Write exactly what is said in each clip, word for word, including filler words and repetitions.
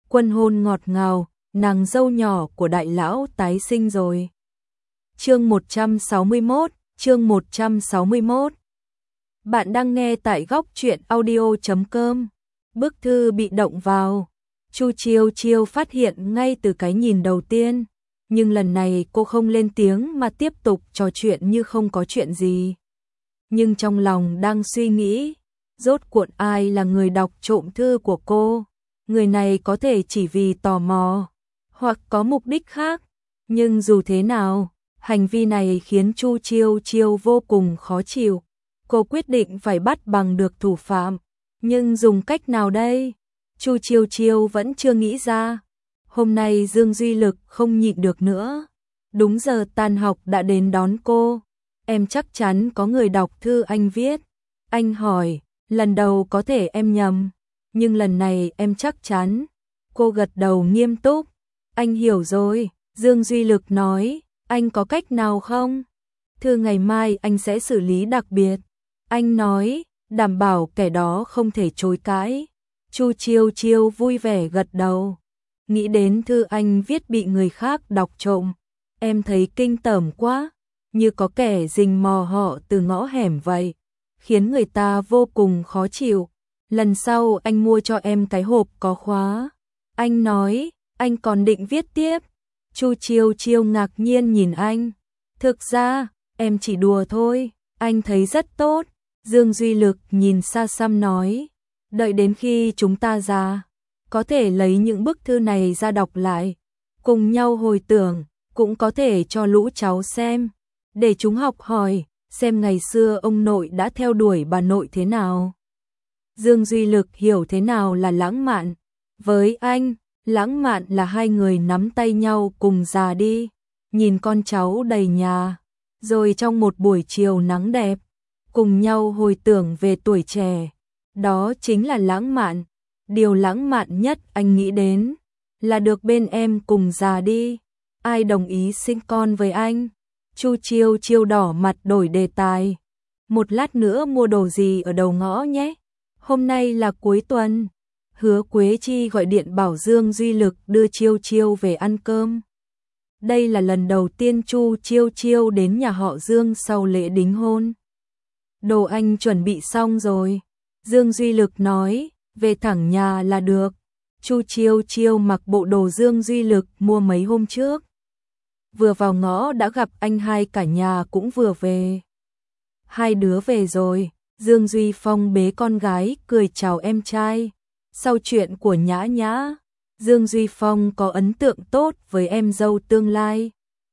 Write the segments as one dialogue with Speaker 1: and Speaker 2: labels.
Speaker 1: Quân hôn ngọt ngào, nàng dâu nhỏ của đại lão tái sinh rồi. Chương một trăm sáu mươi mốt, chương một trăm sáu mươi mốt. Bạn đang nghe tại góc truyện audio chấm com. Bức thư bị động vào. Chu Chiêu Chiêu phát hiện ngay từ cái nhìn đầu tiên, nhưng lần này cô không lên tiếng mà tiếp tục trò chuyện như không có chuyện gì. Nhưng trong lòng đang suy nghĩ, rốt cuộc ai là người đọc trộm thư của cô? Người này có thể chỉ vì tò mò, hoặc có mục đích khác, nhưng dù thế nào, hành vi này khiến Chu Chiêu Chiêu vô cùng khó chịu. Cô quyết định phải bắt bằng được thủ phạm, nhưng dùng cách nào đây? Chu Chiêu Chiêu vẫn chưa nghĩ ra. Hôm nay Dương Duy Lực không nhịn được nữa. Đúng giờ tan học đã đến đón cô. Em chắc chắn có người đọc thư anh viết. Anh hỏi, lần đầu có thể em nhầm, nhưng lần này em chắc chắn. Cô gật đầu nghiêm túc. Anh hiểu rồi, Dương Duy Lực nói, anh có cách nào không? Thư ngày mai anh sẽ xử lý đặc biệt. Anh nói, đảm bảo kẻ đó không thể chối cãi. Chu Chiêu Chiêu vui vẻ gật đầu. Nghĩ đến thư anh viết bị người khác đọc trộm, em thấy kinh tởm quá, như có kẻ rình mò họ từ ngõ hẻm vậy, khiến người ta vô cùng khó chịu. Lần sau anh mua cho em cái hộp có khóa. Anh nói, anh còn định viết tiếp. Chu Chiêu Chiêu ngạc nhiên nhìn anh. Thực ra, em chỉ đùa thôi, anh thấy rất tốt. Dương Duy Lực nhìn xa xăm nói, đợi đến khi chúng ta già, có thể lấy những bức thư này ra đọc lại, cùng nhau hồi tưởng, cũng có thể cho lũ cháu xem, để chúng học hỏi, xem ngày xưa ông nội đã theo đuổi bà nội thế nào. Dương Duy Lực hiểu thế nào là lãng mạn. Với anh, lãng mạn là hai người nắm tay nhau cùng già đi, nhìn con cháu đầy nhà, rồi trong một buổi chiều nắng đẹp, cùng nhau hồi tưởng về tuổi trẻ. Đó chính là lãng mạn. Điều lãng mạn nhất anh nghĩ đến là được bên em cùng già đi. Ai đồng ý sinh con với anh? Chu Chiêu Chiêu đỏ mặt đổi đề tài. Một lát nữa mua đồ gì ở đầu ngõ nhé. Hôm nay là cuối tuần. Hứa Quế Chi gọi điện bảo Dương Duy Lực đưa Chiêu Chiêu về ăn cơm. Đây là lần đầu tiên Chu Chiêu Chiêu đến nhà họ Dương sau lễ đính hôn. Đồ anh chuẩn bị xong rồi. Dương Duy Lực nói, về thẳng nhà là được. Chu Chiêu Chiêu mặc bộ đồ Dương Duy Lực mua mấy hôm trước. Vừa vào ngõ đã gặp anh hai cả nhà cũng vừa về. Hai đứa về rồi, Dương Duy Phong bế con gái cười chào em trai. Sau chuyện của Nhã Nhã, Dương Duy Phong có ấn tượng tốt với em dâu tương lai.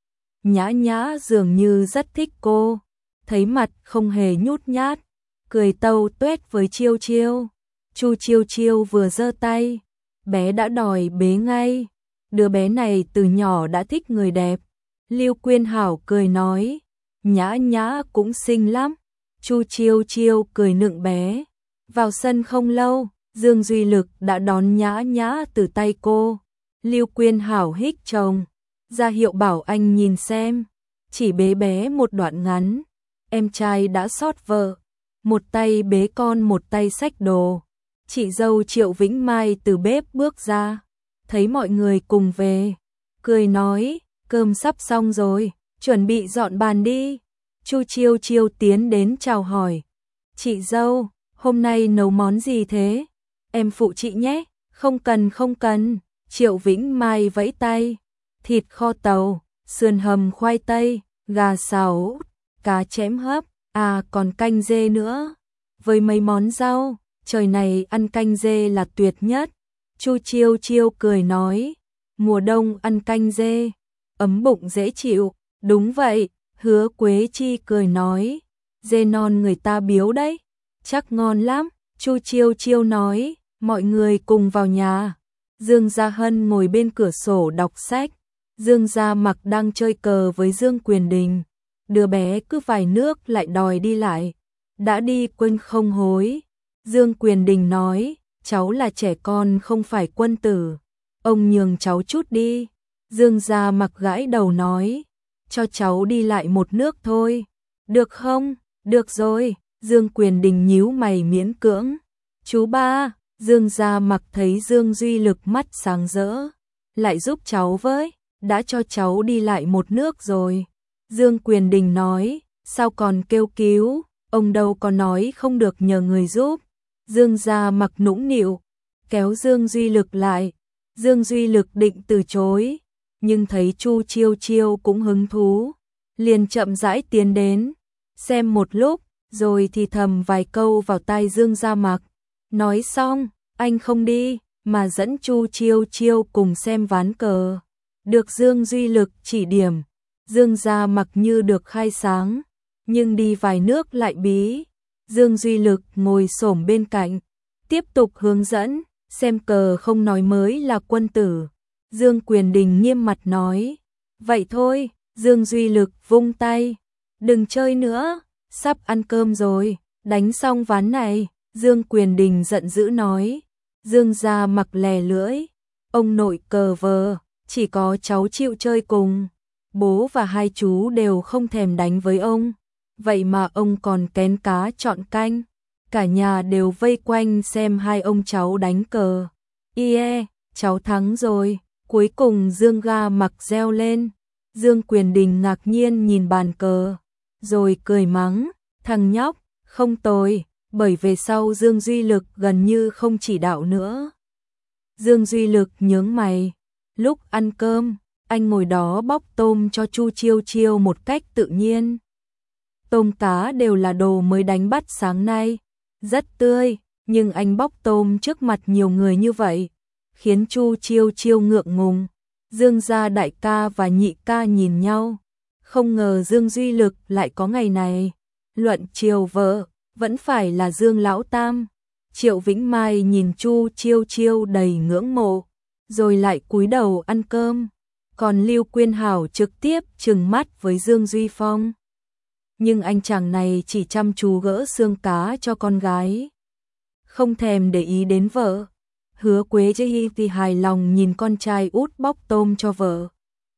Speaker 1: Nhã Nhã dường như rất thích cô, thấy mặt không hề nhút nhát, cười tâu tuét với Chiêu Chiêu. Chu Chiêu Chiêu vừa giơ tay, bé đã đòi bế ngay. Đứa bé này từ nhỏ đã thích người đẹp. Lưu Quyên Hảo cười nói, Nhã Nhã cũng xinh lắm. Chu Chiêu Chiêu cười nựng bé. Vào sân không lâu, Dương Duy Lực đã đón Nhã Nhã từ tay cô. Lưu Quyên Hảo hích chồng, ra hiệu bảo anh nhìn xem. Chỉ bế bé một đoạn ngắn, em trai đã xót vợ. Một tay bế con một tay xách đồ. Chị dâu Triệu Vĩnh Mai từ bếp bước ra, thấy mọi người cùng về, cười nói, cơm sắp xong rồi, chuẩn bị dọn bàn đi. Chu Chiêu Chiêu tiến đến chào hỏi, chị dâu, hôm nay nấu món gì thế? Em phụ chị nhé. Không cần không cần. Triệu Vĩnh Mai vẫy tay, thịt kho tàu, sườn hầm khoai tây, gà xào, cá chém hấp, à còn canh dê nữa. Với mấy món rau, trời này ăn canh dê là tuyệt nhất. Chu Chiêu Chiêu cười nói, mùa đông ăn canh dê, ấm bụng dễ chịu. Đúng vậy, Hứa Quế Chi cười nói, dê non người ta biếu đấy, chắc ngon lắm. Chu Chiêu Chiêu nói, mọi người cùng vào nhà. Dương Gia Hân ngồi bên cửa sổ đọc sách. Dương Gia Mặc đang chơi cờ với Dương Quyền Đình. Đứa bé cứ vài nước lại đòi đi lại. Đã đi quên không hối. Dương Quyền Đình nói, cháu là trẻ con không phải quân tử. Ông nhường cháu chút đi. Dương Gia Mặc gãi đầu nói, cho cháu đi lại một nước thôi. Được không? Được rồi. Dương Quyền Đình nhíu mày miễn cưỡng. Chú ba, Dương Gia Mặc thấy Dương Duy Lực mắt sáng rỡ, lại giúp cháu với, đã cho cháu đi lại một nước rồi. Dương Quyền Đình nói, sao còn kêu cứu, ông đâu có nói không được nhờ người giúp. Dương Gia Mặc nũng nịu, kéo Dương Duy Lực lại. Dương Duy Lực định từ chối, nhưng thấy Chu Chiêu Chiêu cũng hứng thú, liền chậm rãi tiến đến, xem một lúc, rồi thì thầm vài câu vào tai Dương Gia Mặc. Nói xong, anh không đi, mà dẫn Chu Chiêu Chiêu cùng xem ván cờ. Được Dương Duy Lực chỉ điểm, Dương Gia Mặc như được khai sáng, nhưng đi vài nước lại bí. Dương Duy Lực ngồi xổm bên cạnh, tiếp tục hướng dẫn, xem cờ không nói mới là quân tử. Dương Quyền Đình nghiêm mặt nói, vậy thôi. Dương Duy Lực vung tay, đừng chơi nữa, sắp ăn cơm rồi, đánh xong ván này. Dương Quyền Đình giận dữ nói. Dương Gia Mặc lè lưỡi, ông nội cờ vờ, chỉ có cháu chịu chơi cùng, bố và hai chú đều không thèm đánh với ông, vậy mà ông còn kén cá chọn canh, cả nhà đều vây quanh xem hai ông cháu đánh cờ. Ie, cháu thắng rồi, cuối cùng Dương Gia Mặc reo lên. Dương Quyền Đình ngạc nhiên nhìn bàn cờ, rồi cười mắng, thằng nhóc, không tồi, bởi về sau Dương Duy Lực gần như không chỉ đạo nữa. Dương Duy Lực nhướng mày, lúc ăn cơm, anh ngồi đó bóc tôm cho Chu Chiêu Chiêu một cách tự nhiên. Tôm cá đều là đồ mới đánh bắt sáng nay, rất tươi, nhưng anh bóc tôm trước mặt nhiều người như vậy, khiến Chu Chiêu Chiêu ngượng ngùng. Dương gia đại ca và nhị ca nhìn nhau, không ngờ Dương Duy Lực lại có ngày này. Luận chiều vợ, vẫn phải là Dương Lão Tam. Triệu Vĩnh Mai nhìn Chu Chiêu Chiêu đầy ngưỡng mộ, rồi lại cúi đầu ăn cơm. Còn Lưu Quyên Hảo trực tiếp trừng mắt với Dương Duy Phong. Nhưng anh chàng này chỉ chăm chú gỡ xương cá cho con gái, không thèm để ý đến vợ. Hứa Quế Chi thì hài lòng nhìn con trai út bóc tôm cho vợ,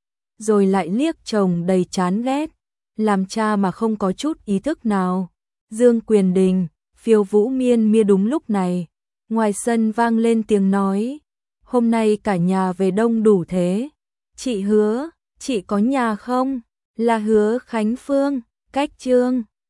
Speaker 1: rồi lại liếc chồng đầy chán ghét, làm cha mà không có chút ý thức nào. Dương Quyền Đình, Phiêu Vũ Miên Mia đúng lúc này, ngoài sân vang lên tiếng nói, hôm nay cả nhà về đông đủ thế. Chị Hứa, chị có nhà không? Là Hứa Khánh Phương, cách Trương.